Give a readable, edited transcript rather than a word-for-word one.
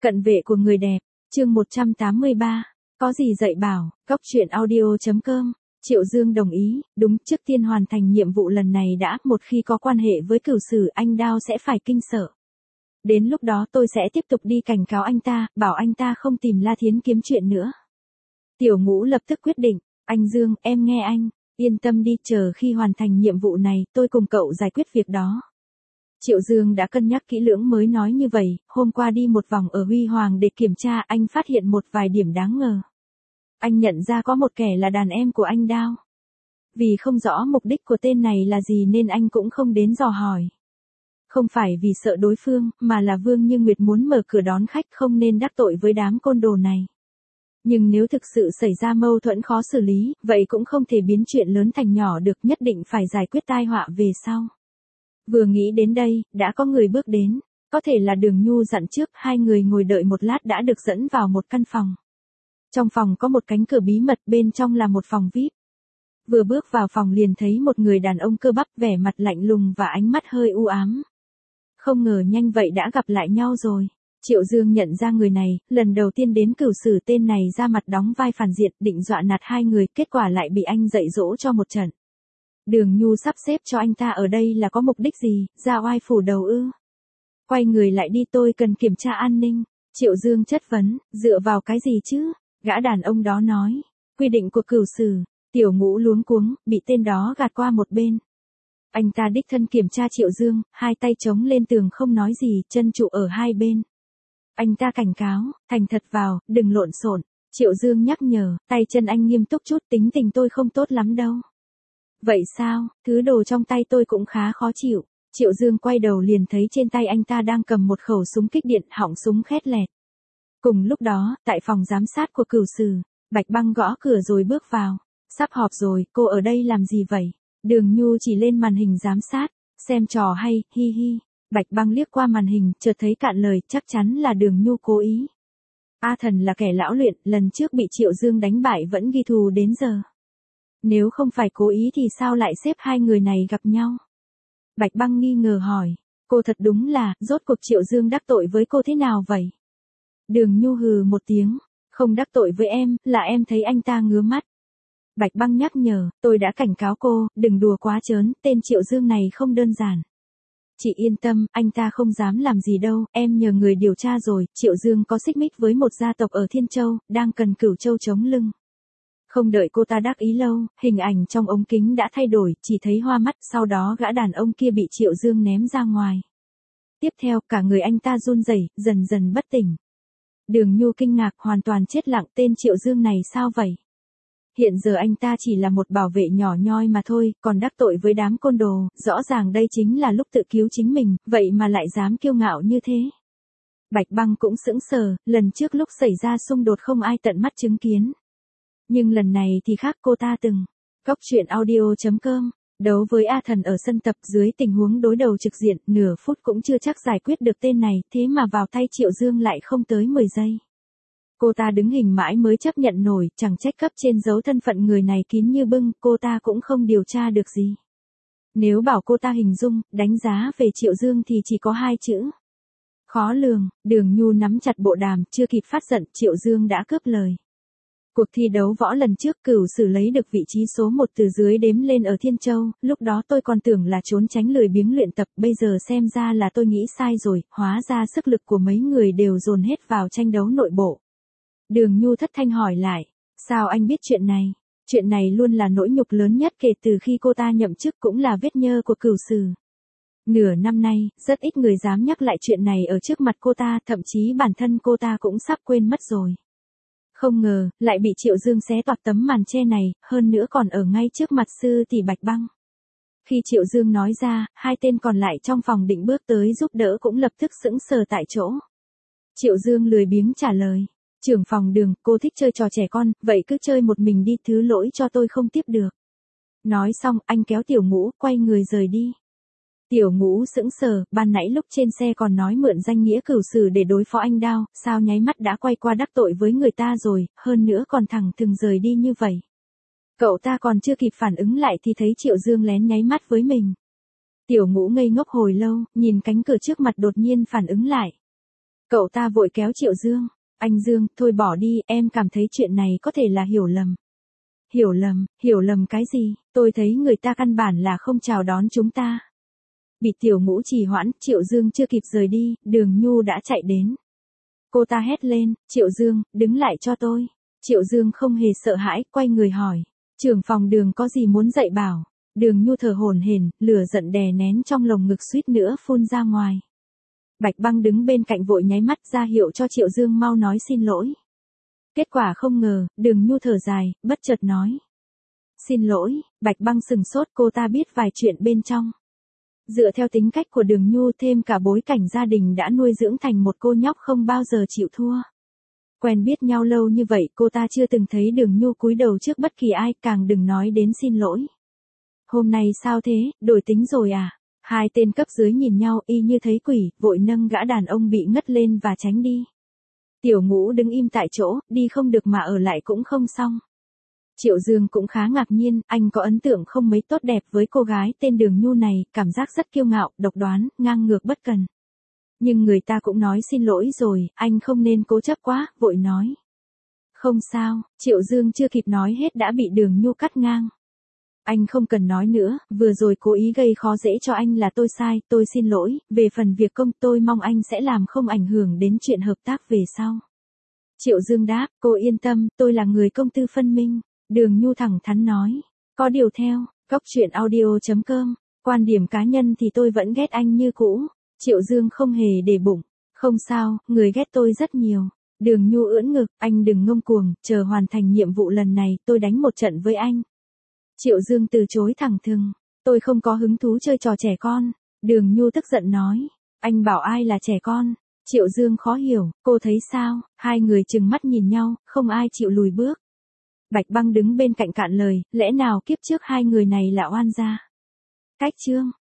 Cận vệ của người đẹp, chương 183, có gì dạy bảo, góc truyện audio.com. Triệu Dương đồng ý, đúng, trước tiên hoàn thành nhiệm vụ lần này đã, một khi có quan hệ với cửu sử anh Đao sẽ phải kinh sợ. Đến lúc đó tôi sẽ tiếp tục đi cảnh cáo anh ta, bảo anh ta không tìm La Thiến kiếm chuyện nữa. Tiểu Ngũ lập tức quyết định, anh Dương, em nghe anh, yên tâm đi, chờ khi hoàn thành nhiệm vụ này, tôi cùng cậu giải quyết việc đó. Triệu Dương đã cân nhắc kỹ lưỡng mới nói như vậy, hôm qua đi một vòng ở Huy Hoàng để kiểm tra, anh phát hiện một vài điểm đáng ngờ. Anh nhận ra có một kẻ là đàn em của anh Đao. Vì không rõ mục đích của tên này là gì nên anh cũng không đến dò hỏi. Không phải vì sợ đối phương, mà là Vương Như Nguyệt muốn mở cửa đón khách, không nên đắc tội với đám côn đồ này. Nhưng nếu thực sự xảy ra mâu thuẫn khó xử lý, vậy cũng không thể biến chuyện lớn thành nhỏ được, nhất định phải giải quyết tai họa về sau. Vừa nghĩ đến đây, đã có người bước đến, có thể là Đường Nhu dặn trước, hai người ngồi đợi một lát đã được dẫn vào một căn phòng. Trong phòng có một cánh cửa bí mật, bên trong là một phòng VIP. Vừa bước vào phòng liền thấy một người đàn ông cơ bắp, vẻ mặt lạnh lùng và ánh mắt hơi u ám. Không ngờ nhanh vậy đã gặp lại nhau rồi. Triệu Dương nhận ra người này, lần đầu tiên đến cửu sử tên này ra mặt đóng vai phản diện, định dọa nạt hai người, kết quả lại bị anh dạy dỗ cho một trận. Đường Nhu sắp xếp cho anh ta ở đây là có mục đích gì, ra oai phủ đầu ư? Quay người lại đi, tôi cần kiểm tra an ninh. Triệu Dương chất vấn, dựa vào cái gì chứ? Gã đàn ông đó nói, quy định của cửu sử. Tiểu Ngũ luống cuống, bị tên đó gạt qua một bên. Anh ta đích thân kiểm tra Triệu Dương, hai tay chống lên tường không nói gì, chân trụ ở hai bên. Anh ta cảnh cáo, thành thật vào, đừng lộn xộn. Triệu Dương nhắc nhở, tay chân anh nghiêm túc chút, tính tình tôi không tốt lắm đâu. Vậy sao, thứ đồ trong tay tôi cũng khá khó chịu. Triệu Dương quay đầu liền thấy trên tay anh ta đang cầm một khẩu súng kích điện, họng súng khét lẹt. Cùng lúc đó, tại phòng giám sát của cửu sử, Bạch Băng gõ cửa rồi bước vào. Sắp họp rồi, cô ở đây làm gì vậy? Đường Nhu chỉ lên màn hình giám sát, xem trò hay, hi hi. Bạch Băng liếc qua màn hình, chợt thấy cạn lời, chắc chắn là Đường Nhu cố ý. A Thần là kẻ lão luyện, lần trước bị Triệu Dương đánh bại vẫn ghi thù đến giờ. Nếu không phải cố ý thì sao lại xếp hai người này gặp nhau? Bạch Băng nghi ngờ hỏi, cô thật đúng là, rốt cuộc Triệu Dương đắc tội với cô thế nào vậy? Đường Nhu hừ một tiếng, không đắc tội với em, là em thấy anh ta ngứa mắt. Bạch Băng nhắc nhở, tôi đã cảnh cáo cô, đừng đùa quá trớn, tên Triệu Dương này không đơn giản. Chị yên tâm, anh ta không dám làm gì đâu, em nhờ người điều tra rồi, Triệu Dương có xích mích với một gia tộc ở Thiên Châu, đang cần Cửu Châu chống lưng. Không đợi cô ta đắc ý lâu, hình ảnh trong ống kính đã thay đổi, chỉ thấy hoa mắt, sau đó gã đàn ông kia bị Triệu Dương ném ra ngoài. Tiếp theo, cả người anh ta run rẩy, dần dần bất tỉnh. Đường Nhu kinh ngạc, hoàn toàn chết lặng, tên Triệu Dương này sao vậy? Hiện giờ anh ta chỉ là một bảo vệ nhỏ nhoi mà thôi, còn đắc tội với đám côn đồ, rõ ràng đây chính là lúc tự cứu chính mình, vậy mà lại dám kiêu ngạo như thế. Bạch Băng cũng sững sờ, lần trước lúc xảy ra xung đột không ai tận mắt chứng kiến. Nhưng lần này thì khác, cô ta từng. Góc truyện audio.com, đấu với A Thần ở sân tập dưới tình huống đối đầu trực diện, nửa phút cũng chưa chắc giải quyết được tên này, thế mà vào tay Triệu Dương lại không tới 10 giây. Cô ta đứng hình mãi mới chấp nhận nổi, chẳng trách cấp trên giấu thân phận người này kín như bưng, cô ta cũng không điều tra được gì. Nếu bảo cô ta hình dung, đánh giá về Triệu Dương thì chỉ có hai chữ. Khó lường. Đường Nhu nắm chặt bộ đàm, chưa kịp phát giận, Triệu Dương đã cướp lời. Cuộc thi đấu võ lần trước cửu sử lấy được vị trí số 1 từ dưới đếm lên ở Thiên Châu, lúc đó tôi còn tưởng là trốn tránh lười biếng luyện tập, bây giờ xem ra là tôi nghĩ sai rồi, hóa ra sức lực của mấy người đều dồn hết vào tranh đấu nội bộ. Đường Nhu thất thanh hỏi lại, sao anh biết chuyện này? Chuyện này luôn là nỗi nhục lớn nhất kể từ khi cô ta nhậm chức, cũng là vết nhơ của cửu sử. Nửa năm nay, rất ít người dám nhắc lại chuyện này ở trước mặt cô ta, thậm chí bản thân cô ta cũng sắp quên mất rồi. Không ngờ, lại bị Triệu Dương xé toạc tấm màn che này, hơn nữa còn ở ngay trước mặt sư tỷ Bạch Băng. Khi Triệu Dương nói ra, hai tên còn lại trong phòng định bước tới giúp đỡ cũng lập tức sững sờ tại chỗ. Triệu Dương lười biếng trả lời. Trưởng phòng Đường, cô thích chơi trò trẻ con, vậy cứ chơi một mình đi, thứ lỗi cho tôi không tiếp được. Nói xong, anh kéo Tiểu Ngũ, quay người rời đi. Tiểu Ngũ sững sờ, ban nãy lúc trên xe còn nói mượn danh nghĩa cửu sử để đối phó anh Đao, sao nháy mắt đã quay qua đắc tội với người ta rồi, hơn nữa còn thẳng thừng rời đi như vậy. Cậu ta còn chưa kịp phản ứng lại thì thấy Triệu Dương lén nháy mắt với mình. Tiểu Ngũ ngây ngốc hồi lâu, nhìn cánh cửa trước mặt đột nhiên phản ứng lại. Cậu ta vội kéo Triệu Dương. Anh Dương, thôi bỏ đi, em cảm thấy chuyện này có thể là hiểu lầm. Hiểu lầm cái gì? Tôi thấy người ta căn bản là không chào đón chúng ta. Bị Tiểu Ngũ trì hoãn, Triệu Dương chưa kịp rời đi, Đường Nhu đã chạy đến. Cô ta hét lên, Triệu Dương, đứng lại cho tôi. Triệu Dương không hề sợ hãi, quay người hỏi. Trưởng phòng Đường có gì muốn dạy bảo? Đường Nhu thở hổn hển, lửa giận đè nén trong lồng ngực suýt nữa phun ra ngoài. Bạch Băng đứng bên cạnh vội nháy mắt ra hiệu cho Triệu Dương mau nói xin lỗi. Kết quả không ngờ, Đường Nhu thở dài, bất chợt nói. Xin lỗi, Bạch Băng sừng sốt, cô ta biết vài chuyện bên trong. Dựa theo tính cách của Đường Nhu thêm cả bối cảnh gia đình đã nuôi dưỡng thành một cô nhóc không bao giờ chịu thua. Quen biết nhau lâu như vậy cô ta chưa từng thấy Đường Nhu cúi đầu trước bất kỳ ai, càng đừng nói đến xin lỗi. Hôm nay sao thế, đổi tính rồi à? Hai tên cấp dưới nhìn nhau y như thấy quỷ, vội nâng gã đàn ông bị ngất lên và tránh đi. Tiểu Ngũ đứng im tại chỗ, đi không được mà ở lại cũng không xong. Triệu Dương cũng khá ngạc nhiên, anh có ấn tượng không mấy tốt đẹp với cô gái tên Đường Nhu này, cảm giác rất kiêu ngạo, độc đoán, ngang ngược bất cần. Nhưng người ta cũng nói xin lỗi rồi, anh không nên cố chấp quá, vội nói. Không sao, Triệu Dương chưa kịp nói hết đã bị Đường Nhu cắt ngang. Anh không cần nói nữa, vừa rồi cố ý gây khó dễ cho anh là tôi sai, tôi xin lỗi, về phần việc công tôi mong anh sẽ làm không ảnh hưởng đến chuyện hợp tác về sau. Triệu Dương đáp, cô yên tâm, tôi là người công tư phân minh. Đường Nhu thẳng thắn nói, có điều theo, coctruyện.audio.com, quan điểm cá nhân thì tôi vẫn ghét anh như cũ. Triệu Dương không hề để bụng, không sao, người ghét tôi rất nhiều. Đường Nhu ưỡn ngực, anh đừng ngông cuồng, chờ hoàn thành nhiệm vụ lần này tôi đánh một trận với anh. Triệu Dương từ chối thẳng thừng, tôi không có hứng thú chơi trò trẻ con. Đường Nhu tức giận nói, anh bảo ai là trẻ con? Triệu Dương khó hiểu, cô thấy sao? Hai người trừng mắt nhìn nhau, không ai chịu lùi bước. Bạch Băng đứng bên cạnh cạn lời, lẽ nào kiếp trước hai người này là oan gia? Cách chương